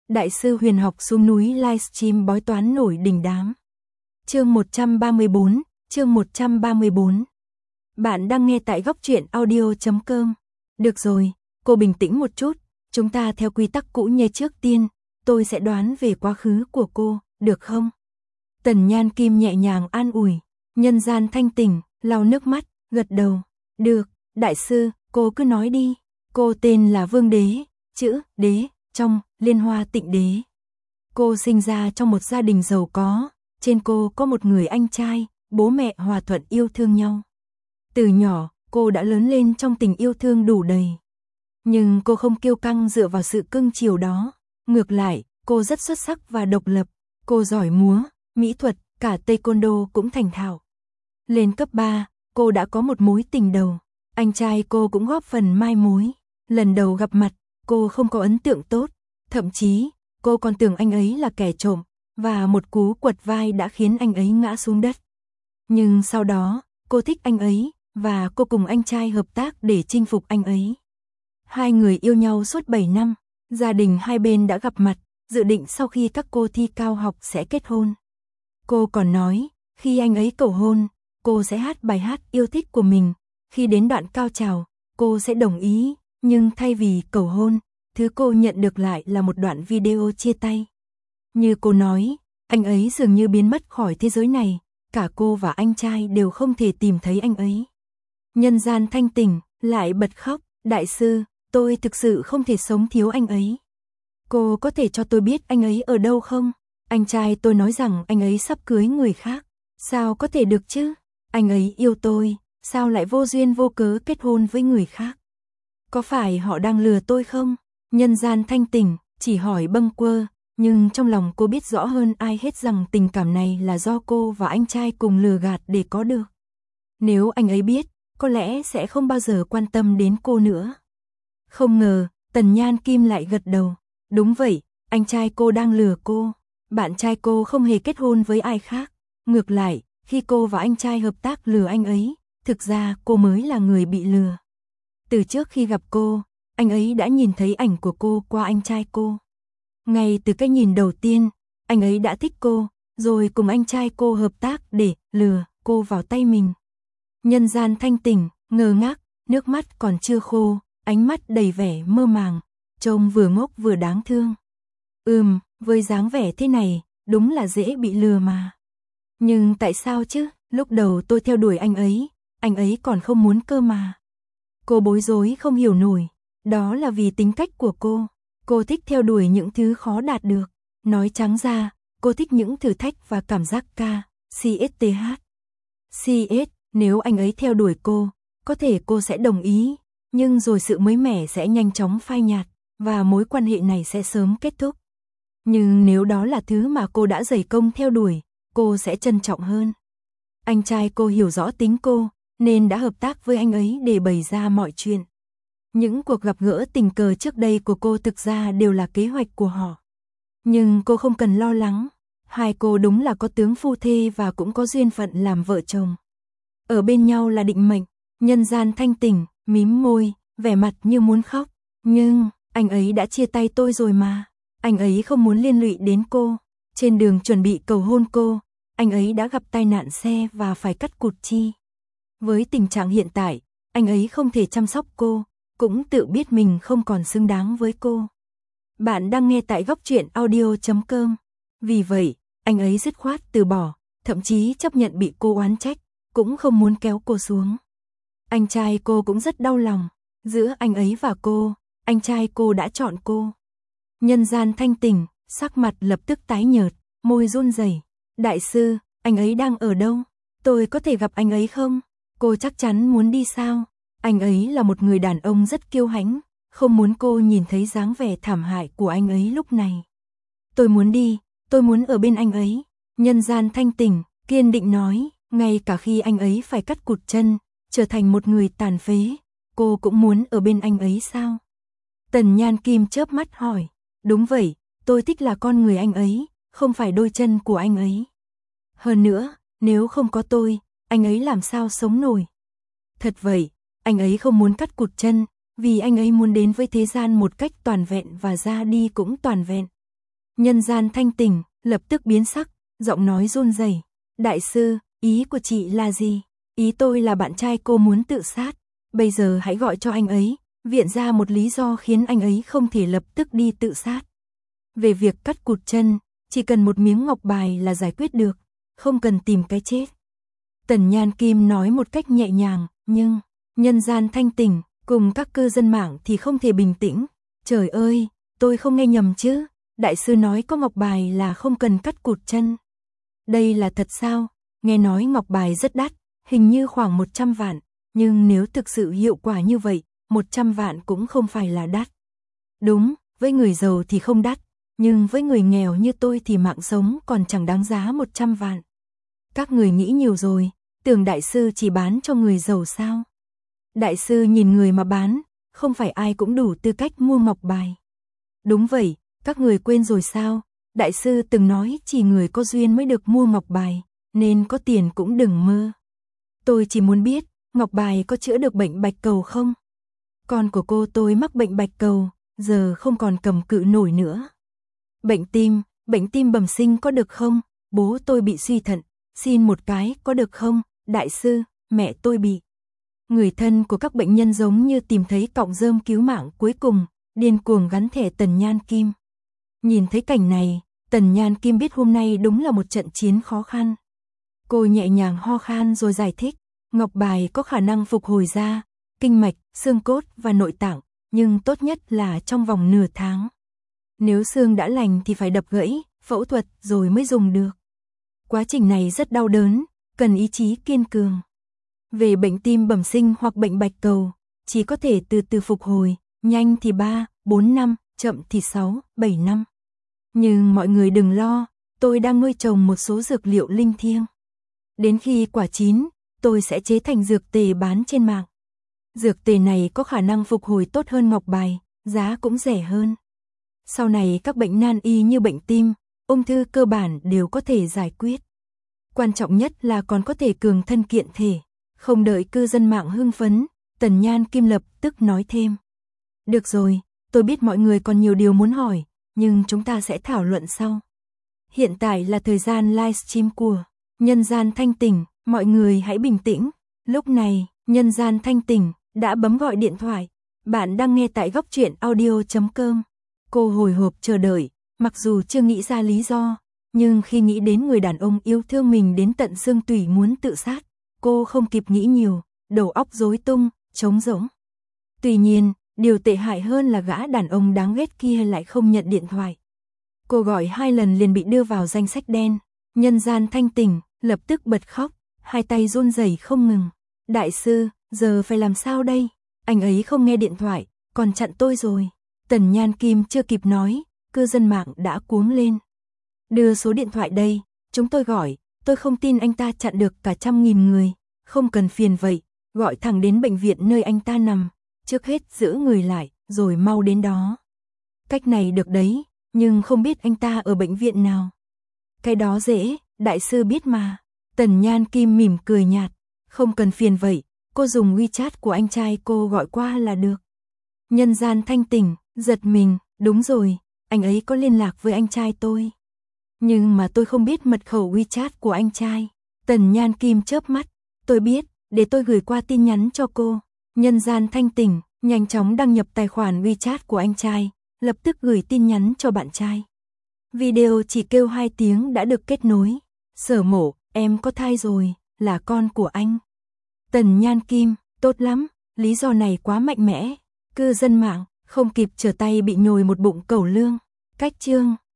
Đại sư huyền học xuống núi livestream bói toán nổi đình đám. Chương 134, chương 134. Bạn đang nghe tại góc truyện audio.com. Được rồi, cô bình tĩnh một chút, chúng ta theo quy tắc cũ như trước tiên, tôi sẽ đoán về quá khứ của cô, được không? Tần Nhan Kim nhẹ nhàng an ủi, nhân gian thanh tỉnh, lau nước mắt, gật đầu. Được, đại sư, cô cứ nói đi. Cô tên là Vương Đế, chữ đế, trong Liên Hoa Tịnh Đế. Cô sinh ra trong một gia đình giàu có, trên cô có một người anh trai, bố mẹ hòa thuận yêu thương nhau. Từ nhỏ, cô đã lớn lên trong tình yêu thương đủ đầy. Nhưng cô không kiêu căng dựa vào sự cưng chiều đó. Ngược lại, cô rất xuất sắc và độc lập. Cô giỏi múa, mỹ thuật, cả taekwondo cũng thành thạo. Lên cấp 3, cô đã có một mối tình đầu. Anh trai cô cũng góp phần mai mối. Lần đầu gặp mặt, cô không có ấn tượng tốt. Thậm chí, cô còn tưởng anh ấy là kẻ trộm, và một cú quật vai đã khiến anh ấy ngã xuống đất. Nhưng sau đó, cô thích anh ấy, và cô cùng anh trai hợp tác để chinh phục anh ấy. Hai người yêu nhau suốt 7 năm, gia đình hai bên đã gặp mặt, dự định sau khi các cô thi cao học sẽ kết hôn. Cô còn nói, khi anh ấy cầu hôn, cô sẽ hát bài hát yêu thích của mình, khi đến đoạn cao trào, cô sẽ đồng ý, nhưng thay vì cầu hôn, thứ cô nhận được lại là một đoạn video chia tay. Như cô nói, anh ấy dường như biến mất khỏi thế giới này, cả cô và anh trai đều không thể tìm thấy anh ấy. Nhân gian thanh tỉnh, lại bật khóc, đại sư, tôi thực sự không thể sống thiếu anh ấy. Cô có thể cho tôi biết anh ấy ở đâu không? Anh trai tôi nói rằng anh ấy sắp cưới người khác. Sao có thể được chứ? Anh ấy yêu tôi, sao lại vô duyên vô cớ kết hôn với người khác? Có phải họ đang lừa tôi không? Nhân gian thanh tỉnh, chỉ hỏi bâng quơ, nhưng trong lòng cô biết rõ hơn ai hết rằng tình cảm này là do cô và anh trai cùng lừa gạt để có được. Nếu anh ấy biết, có lẽ sẽ không bao giờ quan tâm đến cô nữa. Không ngờ, Tần Nhan Kim lại gật đầu. Đúng vậy, anh trai cô đang lừa cô. Bạn trai cô không hề kết hôn với ai khác. Ngược lại, khi cô và anh trai hợp tác lừa anh ấy, thực ra cô mới là người bị lừa. Từ trước khi gặp cô, anh ấy đã nhìn thấy ảnh của cô qua anh trai cô. Ngay từ cái nhìn đầu tiên, anh ấy đã thích cô, rồi cùng anh trai cô hợp tác để lừa cô vào tay mình. Nhân gian thanh tỉnh, ngơ ngác, nước mắt còn chưa khô, ánh mắt đầy vẻ mơ màng, trông vừa ngốc vừa đáng thương. Với dáng vẻ thế này, đúng là dễ bị lừa mà. Nhưng tại sao chứ, lúc đầu tôi theo đuổi anh ấy còn không muốn cơ mà. Cô bối rối không hiểu nổi, đó là vì tính cách của cô thích theo đuổi những thứ khó đạt được. Nói trắng ra, cô thích những thử thách và cảm giác CS, nếu anh ấy theo đuổi cô, có thể cô sẽ đồng ý, nhưng rồi sự mới mẻ sẽ nhanh chóng phai nhạt, và mối quan hệ này sẽ sớm kết thúc. Nhưng nếu đó là thứ mà cô đã dày công theo đuổi, cô sẽ trân trọng hơn. Anh trai cô hiểu rõ tính cô, nên đã hợp tác với anh ấy để bày ra mọi chuyện. Những cuộc gặp gỡ tình cờ trước đây của cô thực ra đều là kế hoạch của họ. Nhưng cô không cần lo lắng, hai cô đúng là có tướng phu thê và cũng có duyên phận làm vợ chồng. Ở bên nhau là định mệnh. Nhân gian thanh tỉnh, mím môi, vẻ mặt như muốn khóc. Nhưng, anh ấy đã chia tay tôi rồi mà. Anh ấy không muốn liên lụy đến cô. Trên đường chuẩn bị cầu hôn cô, anh ấy đã gặp tai nạn xe và phải cắt cụt chi. Với tình trạng hiện tại, anh ấy không thể chăm sóc cô, cũng tự biết mình không còn xứng đáng với cô. Bạn đang nghe tại góc truyện audio.com. Vì vậy, anh ấy dứt khoát từ bỏ, thậm chí chấp nhận bị cô oán trách, cũng không muốn kéo cô xuống. Anh trai cô cũng rất đau lòng, giữa anh ấy và cô, anh trai cô đã chọn cô. Nhân gian thanh tỉnh, sắc mặt lập tức tái nhợt, môi run rẩy. Đại sư, anh ấy đang ở đâu? Tôi có thể gặp anh ấy không? Cô chắc chắn muốn đi sao? Anh ấy là một người đàn ông rất kiêu hãnh, không muốn cô nhìn thấy dáng vẻ thảm hại của anh ấy lúc này. Tôi muốn đi, tôi muốn ở bên anh ấy. Nhân gian thanh tỉnh, kiên định nói, ngay cả khi anh ấy phải cắt cụt chân, trở thành một người tàn phế, cô cũng muốn ở bên anh ấy sao? Tần Nhan Kim chớp mắt hỏi, đúng vậy, tôi thích là con người anh ấy, không phải đôi chân của anh ấy. Hơn nữa, nếu không có tôi, anh ấy làm sao sống nổi? Thật vậy, anh ấy không muốn cắt cụt chân, vì anh ấy muốn đến với thế gian một cách toàn vẹn và ra đi cũng toàn vẹn. Nhân gian thanh tỉnh, lập tức biến sắc, giọng nói run rẩy. Đại sư, ý của chị là gì? Ý tôi là bạn trai cô muốn tự sát. Bây giờ hãy gọi cho anh ấy, viện ra một lý do khiến anh ấy không thể lập tức đi tự sát. Về việc cắt cụt chân, chỉ cần một miếng ngọc bài là giải quyết được, không cần tìm cái chết. Tần Nhan Kim nói một cách nhẹ nhàng, nhưng nhân gian thanh tỉnh, cùng các cư dân mạng thì không thể bình tĩnh. Trời ơi, tôi không nghe nhầm chứ? Đại sư nói có ngọc bài là không cần cắt cụt chân. Đây là thật sao? Nghe nói ngọc bài rất đắt, hình như khoảng 100 vạn, nhưng nếu thực sự hiệu quả như vậy, 100 vạn cũng không phải là đắt. Đúng, với người giàu thì không đắt, nhưng với người nghèo như tôi thì mạng sống còn chẳng đáng giá 100 vạn. Các người nghĩ nhiều rồi, tưởng đại sư chỉ bán cho người giàu sao? Đại sư nhìn người mà bán, không phải ai cũng đủ tư cách mua ngọc bài. Đúng vậy, các người quên rồi sao? Đại sư từng nói chỉ người có duyên mới được mua ngọc bài, nên có tiền cũng đừng mơ. Tôi chỉ muốn biết, ngọc bài có chữa được bệnh bạch cầu không? Con của cô tôi mắc bệnh bạch cầu, giờ không còn cầm cự nổi nữa. Bệnh tim bẩm sinh có được không? Bố tôi bị suy thận, xin một cái có được không? Đại sư, mẹ tôi bị. Người thân của các bệnh nhân giống như tìm thấy cọng rơm cứu mạng cuối cùng, điên cuồng gắn thẻ Tần Nhan Kim. Nhìn thấy cảnh này, Tần Nhan Kim biết hôm nay đúng là một trận chiến khó khăn. Cô nhẹ nhàng ho khan rồi giải thích, ngọc bài có khả năng phục hồi da, kinh mạch, xương cốt và nội tạng, nhưng tốt nhất là trong vòng nửa tháng. Nếu xương đã lành thì phải đập gãy, phẫu thuật rồi mới dùng được. Quá trình này rất đau đớn, cần ý chí kiên cường. Về bệnh tim bẩm sinh hoặc bệnh bạch cầu, chỉ có thể từ từ phục hồi, nhanh thì 3, 4 năm, chậm thì 6, 7 năm. Nhưng mọi người đừng lo, tôi đang nuôi trồng một số dược liệu linh thiêng. Đến khi quả chín, tôi sẽ chế thành dược tề bán trên mạng. Dược tề này có khả năng phục hồi tốt hơn ngọc bài, giá cũng rẻ hơn. Sau này các bệnh nan y như bệnh tim, ung thư cơ bản đều có thể giải quyết. Quan trọng nhất là còn có thể cường thân kiện thể. Không đợi cư dân mạng hưng phấn, Tần Nhan Kim lập tức nói thêm. Được rồi, tôi biết mọi người còn nhiều điều muốn hỏi, nhưng chúng ta sẽ thảo luận sau. Hiện tại là thời gian livestream của Nhân gian thanh tỉnh, mọi người hãy bình tĩnh. Lúc này, Nhân gian thanh tỉnh đã bấm gọi điện thoại. Bạn đang nghe tại góc truyện audio.com. Cô hồi hộp chờ đợi, mặc dù chưa nghĩ ra lý do, nhưng khi nghĩ đến người đàn ông yêu thương mình đến tận xương tủy muốn tự sát, cô không kịp nghĩ nhiều, đầu óc rối tung, trống rỗng. Tuy nhiên, điều tệ hại hơn là gã đàn ông đáng ghét kia lại không nhận điện thoại. Cô gọi 2 lần liền bị đưa vào danh sách đen. Nhân gian thanh tỉnh, lập tức bật khóc, hai tay run rẩy không ngừng. Đại sư, giờ phải làm sao đây? Anh ấy không nghe điện thoại, còn chặn tôi rồi. Tần Nhan Kim chưa kịp nói, cư dân mạng đã cuống lên. Đưa số điện thoại đây, chúng tôi gọi, tôi không tin anh ta chặn được cả 100.000 người. Không cần phiền vậy, gọi thẳng đến bệnh viện nơi anh ta nằm. Trước hết giữ người lại, rồi mau đến đó. Cách này được đấy, nhưng không biết anh ta ở bệnh viện nào. Cái đó dễ, đại sư biết mà. Tần Nhan Kim mỉm cười nhạt. Không cần phiền vậy, cô dùng WeChat của anh trai cô gọi qua là được. Nhân gian thanh tỉnh, giật mình, đúng rồi, anh ấy có liên lạc với anh trai tôi. Nhưng mà tôi không biết mật khẩu WeChat của anh trai. Tần Nhan Kim chớp mắt, tôi biết, để tôi gửi qua tin nhắn cho cô. Nhân gian thanh tỉnh, nhanh chóng đăng nhập tài khoản WeChat của anh trai, lập tức gửi tin nhắn cho bạn trai. Video chỉ kêu 2 tiếng đã được kết nối. Sở Mộ, em có thai rồi, là con của anh. Tần Nhan Kim, tốt lắm, lý do này quá mạnh mẽ. Cư dân mạng, không kịp trở tay bị nhồi một bụng cẩu lương. Cách chương